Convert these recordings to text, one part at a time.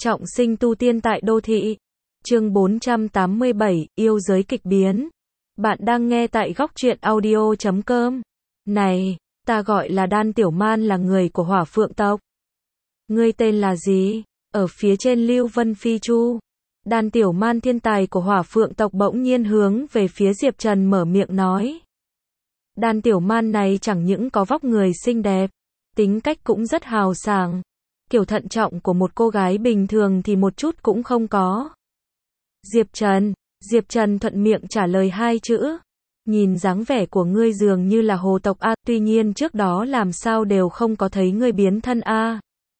Trọng sinh tu tiên tại đô thị. Chương 487, yêu giới kịch biến. Bạn đang nghe tại góc truyện audio.com. Này, ta gọi là Đan Tiểu Man, là người của Hỏa Phượng tộc. Ngươi tên là gì? Ở phía trên Lưu Vân Phi Chu. Đan Tiểu Man, thiên tài của Hỏa Phượng tộc, bỗng nhiên hướng về phía Diệp Trần mở miệng nói. Đan Tiểu Man này chẳng những có vóc người xinh đẹp, tính cách cũng rất hào sảng. Kiểu thận trọng của một cô gái bình thường thì một chút cũng không có. Diệp Trần thuận miệng trả lời hai chữ. Nhìn dáng vẻ của ngươi dường như là hồ tộc a, tuy nhiên trước đó làm sao đều không có thấy ngươi biến thân a.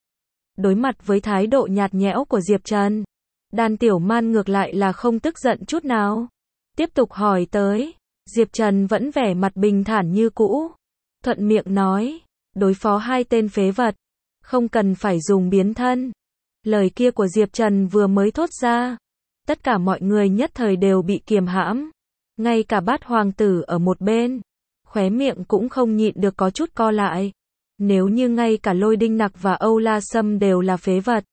Đối mặt với thái độ nhạt nhẽo của Diệp Trần, Đan Tiểu Man ngược lại là không tức giận chút nào. Tiếp tục hỏi tới, Diệp Trần vẫn vẻ mặt bình thản như cũ. Thuận miệng nói, đối phó hai tên phế vật, không cần phải dùng biến thân. Lời kia của Diệp Trần vừa mới thốt ra, tất cả mọi người nhất thời đều bị kiềm hãm. Ngay cả Bát hoàng tử ở một bên, khóe miệng cũng không nhịn được có chút co lại. Nếu như ngay cả Lôi Đinh Nặc và Âu La Sâm đều là phế vật,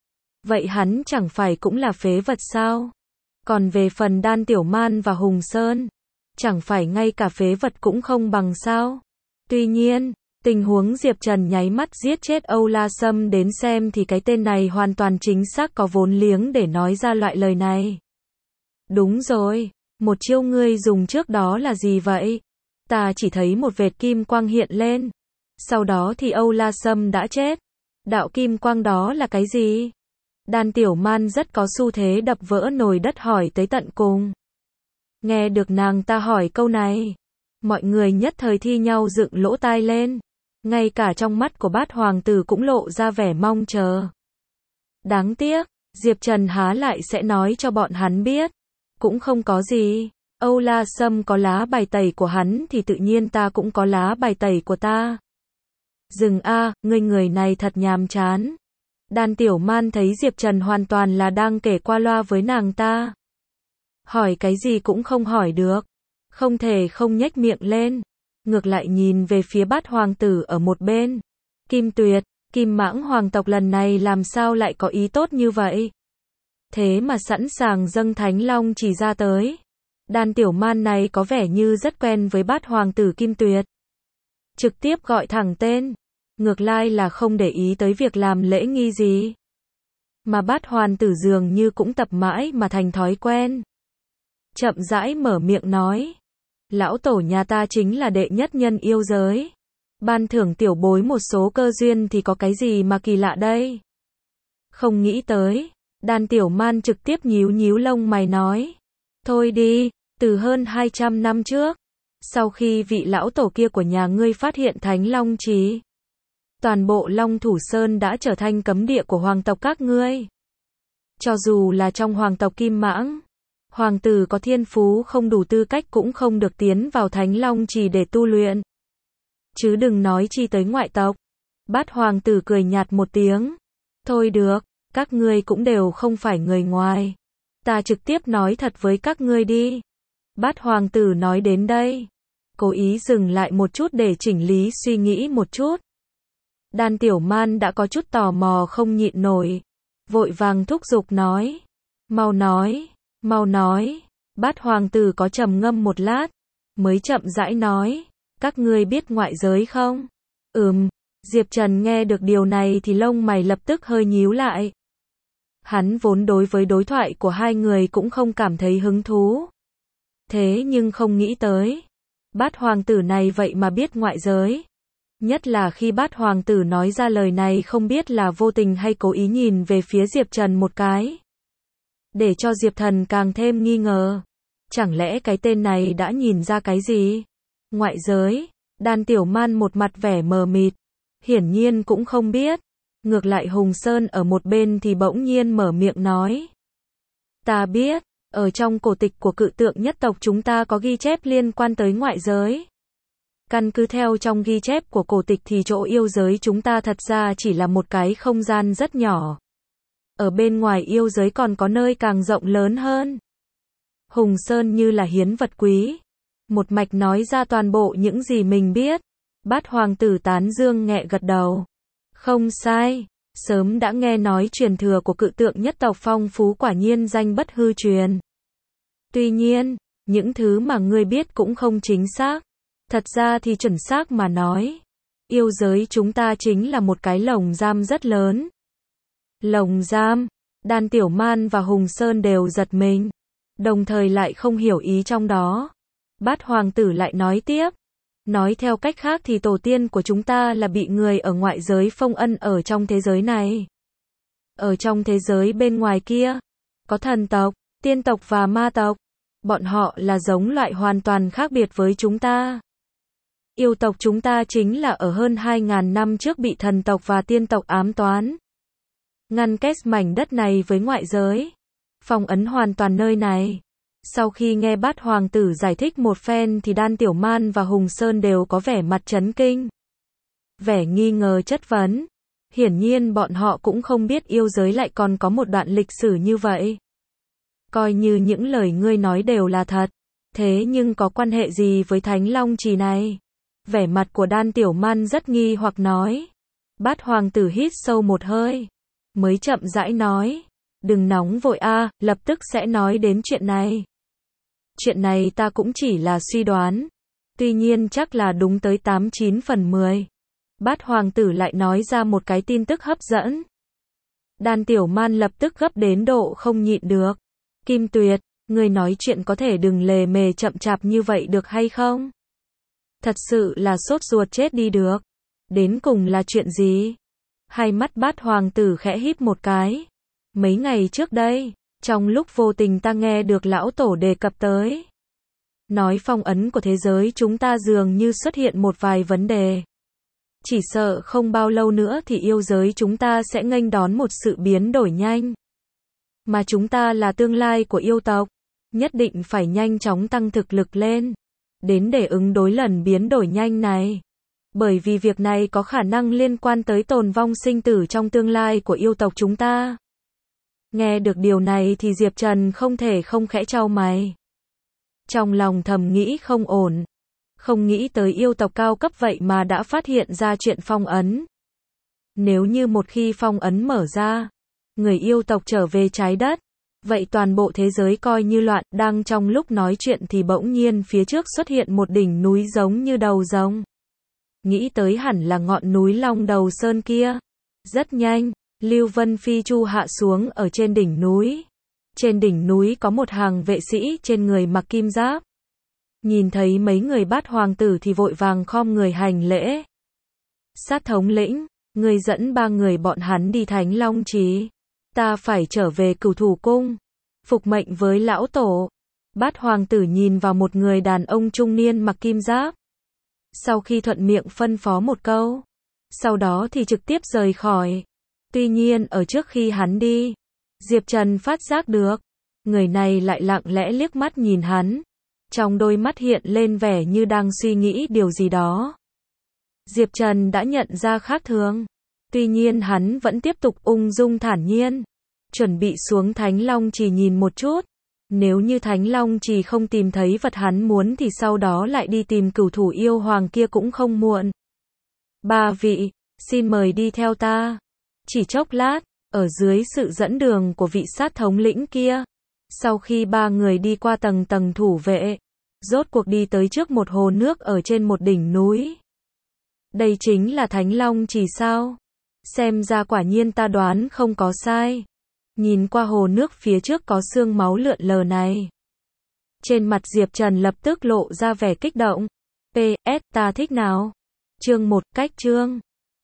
vậy hắn chẳng phải cũng là phế vật sao? Còn về phần Đan Tiểu Man và Hùng Sơn, chẳng phải ngay cả phế vật cũng không bằng sao? Tuy nhiên, tình huống Diệp Trần nháy mắt giết chết Âu La Sâm đến xem thì cái tên này hoàn toàn chính xác có vốn liếng để nói ra loại lời này. Đúng rồi, một chiêu ngươi dùng trước đó là gì vậy? Ta chỉ thấy một vệt kim quang hiện lên, sau đó thì Âu La Sâm đã chết. Đạo kim quang đó là cái gì? Đan Tiểu Man rất có xu thế đập vỡ nồi đất hỏi tới tận cùng. Nghe được nàng ta hỏi câu này, mọi người nhất thời thi nhau dựng lỗ tai lên. Ngay cả trong mắt của Bát hoàng tử cũng lộ ra vẻ mong chờ. Đáng tiếc, Diệp Trần há lại sẽ nói cho bọn hắn biết. Cũng không có gì. Âu La Sâm có lá bài tẩy của hắn thì tự nhiên ta cũng có lá bài tẩy của ta. Dừng a, ngươi người này thật nhàm chán. Đan Tiểu Man thấy Diệp Trần hoàn toàn là đang kể qua loa với nàng ta. Hỏi cái gì cũng không hỏi được. Không thể không nhếch miệng lên. Ngược lại nhìn về phía Bát hoàng tử ở một bên. Kim Tuyệt, Kim Mãng hoàng tộc lần này làm sao lại có ý tốt như vậy? Thế mà sẵn sàng dâng Thánh Long chỉ ra tới. Đan Tiểu Man này có vẻ như rất quen với Bát hoàng tử Kim Tuyệt. Trực tiếp gọi thẳng tên. Ngược lại là không để ý tới việc làm lễ nghi gì. Mà Bát hoàng tử dường như cũng tập mãi mà thành thói quen. Chậm rãi mở miệng nói. Lão tổ nhà ta chính là đệ nhất nhân yêu giới. Ban thưởng tiểu bối một số cơ duyên thì có cái gì mà kỳ lạ đây? Không nghĩ tới. Đan Tiểu Man trực tiếp nhíu nhíu lông mày nói. Thôi đi, từ hơn 200 năm trước, sau khi vị lão tổ kia của nhà ngươi phát hiện Thánh Long Trì, toàn bộ Long Thủ Sơn đã trở thành cấm địa của hoàng tộc các ngươi. Cho dù là trong hoàng tộc Kim Mãng, hoàng tử có thiên phú không đủ tư cách cũng không được tiến vào Thánh Long Trì để tu luyện. Chứ đừng nói chi tới ngoại tộc. Bát hoàng tử cười nhạt một tiếng. Thôi được, các ngươi cũng đều không phải người ngoài. Ta trực tiếp nói thật với các ngươi đi. Bát hoàng tử nói đến đây, cố ý dừng lại một chút để chỉnh lý suy nghĩ một chút. Đan Tiểu Man đã có chút tò mò không nhịn nổi, vội vàng thúc giục nói. Mau nói, mau nói. Bát hoàng tử có trầm ngâm một lát, mới chậm rãi nói. Các ngươi biết ngoại giới không? Diệp Trần nghe được điều này thì lông mày lập tức hơi nhíu lại. Hắn vốn đối với đối thoại của hai người cũng không cảm thấy hứng thú. Thế nhưng không nghĩ tới, Bát hoàng tử này vậy mà biết ngoại giới. Nhất là khi Bát hoàng tử nói ra lời này, không biết là vô tình hay cố ý nhìn về phía Diệp Trần một cái, để cho Diệp Thần càng thêm nghi ngờ. Chẳng lẽ cái tên này đã nhìn ra cái gì? Ngoại giới? Đan Tiểu Man một mặt vẻ mờ mịt, hiển nhiên cũng không biết. Ngược lại Hùng Sơn ở một bên thì bỗng nhiên mở miệng nói. Ta biết, ở trong cổ tịch của Cự Tượng nhất tộc chúng ta có ghi chép liên quan tới ngoại giới. Căn cứ theo trong ghi chép của cổ tịch thì chỗ yêu giới chúng ta thật ra chỉ là một cái không gian rất nhỏ. Ở bên ngoài yêu giới còn có nơi càng rộng lớn hơn. Hùng Sơn như là hiến vật quý, một mạch nói ra toàn bộ những gì mình biết. Bát hoàng tử tán dương nhẹ gật đầu. Không sai, Sớm đã nghe nói truyền thừa của cự tượng nhất tộc phong phú quả nhiên danh bất hư truyền. Tuy nhiên, những thứ mà ngươi biết cũng không chính xác. Thật ra thì chuẩn xác mà nói, yêu giới chúng ta chính là một cái lồng giam rất lớn. Lồng giam, Đan Tiểu Man và Hùng Sơn đều giật mình, đồng thời lại không hiểu ý trong đó. Bát hoàng tử lại nói tiếp, nói theo cách khác thì tổ tiên của chúng ta là bị người ở ngoại giới phong ân ở trong thế giới này. Ở trong thế giới bên ngoài kia, có thần tộc, tiên tộc và ma tộc. Bọn họ là giống loại hoàn toàn khác biệt với chúng ta. Yêu tộc chúng ta chính là ở hơn 2.000 năm trước bị thần tộc và tiên tộc ám toán. Ngăn cách mảnh đất này với ngoại giới. Phong ấn hoàn toàn nơi này. Sau khi nghe Bát hoàng tử giải thích một phen thì Đan Tiểu Man và Hùng Sơn đều có vẻ mặt chấn kinh. Vẻ nghi ngờ chất vấn. Hiển nhiên bọn họ cũng không biết yêu giới lại còn có một đoạn lịch sử như vậy. Coi như những lời ngươi nói đều là thật. Thế nhưng có quan hệ gì với Thánh Long Trì này? Vẻ mặt của Đan Tiểu Man rất nghi hoặc nói. Bát hoàng tử hít sâu một hơi. Mới chậm rãi nói. Đừng nóng vội a, lập tức sẽ nói đến chuyện này. Chuyện này ta cũng chỉ là suy đoán. Tuy nhiên chắc là đúng tới 89 phần 10. Bát hoàng tử lại nói ra một cái tin tức hấp dẫn. Đan Tiểu Man lập tức gấp đến độ không nhịn được. Kim Tuyệt, ngươi nói chuyện có thể đừng lề mề chậm chạp như vậy được hay không? Thật sự là sốt ruột chết đi được. Đến cùng là chuyện gì? Hai mắt Bát hoàng tử khẽ híp một cái. Mấy ngày trước đây, trong lúc vô tình ta nghe được lão tổ đề cập tới. Nói phong ấn của thế giới chúng ta dường như xuất hiện một vài vấn đề. Chỉ sợ không bao lâu nữa thì yêu giới chúng ta sẽ nghênh đón một sự biến đổi nhanh. Mà chúng ta là tương lai của yêu tộc, nhất định phải nhanh chóng tăng thực lực lên, đến để ứng đối lần biến đổi nhanh này. Bởi vì việc này có khả năng liên quan tới tồn vong sinh tử trong tương lai của yêu tộc chúng ta. Nghe được điều này thì Diệp Trần không thể không khẽ chau mày. Trong lòng thầm nghĩ không ổn. Không nghĩ tới yêu tộc cao cấp vậy mà đã phát hiện ra chuyện phong ấn. Nếu như một khi phong ấn mở ra, người yêu tộc trở về trái đất, vậy toàn bộ thế giới coi như loạn. Đang trong lúc nói chuyện thì bỗng nhiên phía trước xuất hiện một đỉnh núi giống như đầu rồng. Nghĩ tới hẳn là ngọn núi Long Đầu Sơn kia. Rất nhanh, Lưu Vân Phi Chu hạ xuống ở trên đỉnh núi. Trên đỉnh núi có một hàng vệ sĩ trên người mặc kim giáp. Nhìn thấy mấy người Bát hoàng tử thì vội vàng khom người hành lễ. Sát thống lĩnh, người dẫn 3 người bọn hắn đi Thánh Long Trì. Ta phải trở về Cửu Thủ Cung, phục mệnh với lão tổ. Bát hoàng tử nhìn vào một người đàn ông trung niên mặc kim giáp. Sau khi thuận miệng phân phó một câu, sau đó thì trực tiếp rời khỏi. Tuy nhiên ở trước khi hắn đi, Diệp Trần phát giác được, người này lại lặng lẽ liếc mắt nhìn hắn. Trong đôi mắt hiện lên vẻ như đang suy nghĩ điều gì đó. Diệp Trần đã nhận ra khác thường. Tuy nhiên hắn vẫn tiếp tục ung dung thản nhiên. Chuẩn bị xuống Thánh Long Trì nhìn một chút. Nếu như Thánh Long Trì không tìm thấy vật hắn muốn thì sau đó lại đi tìm Cửu Thủ yêu hoàng kia cũng không muộn. 3 vị, xin mời đi theo ta. Chỉ chốc lát, ở dưới sự dẫn đường của vị sát thống lĩnh kia. Sau khi 3 người đi qua tầng tầng thủ vệ, rốt cuộc đi tới trước một hồ nước ở trên một đỉnh núi. Đây chính là Thánh Long Trì sao? Xem ra quả nhiên ta đoán không có sai. Nhìn qua hồ nước phía trước có xương máu lượn lờ này. Trên mặt Diệp Trần lập tức lộ ra vẻ kích động. PS, ta thích nào? Chương 1, cách chương.